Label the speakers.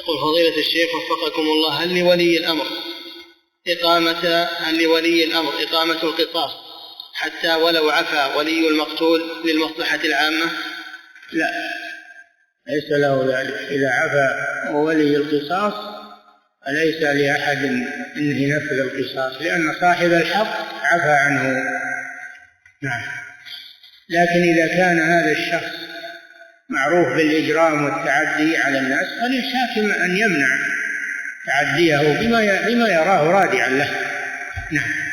Speaker 1: يقول فضيلة الشيخ وفقكم الله، هل لولي الأمر إقامة القصاص حتى ولو عفا ولي المقتول للمصلحة العامة؟
Speaker 2: لا، ليس له ذلك. إذا عفا ولي القصاص فليس لأحد إنه نفذ القصاص، لأن صاحب الحق عفا عنه. نعم. لكن إذا كان هذا الشخص معروف بالإجرام والتعدي على الناس فللحاكم أن يمنع تعديه بما يراه رادعا له. نعم.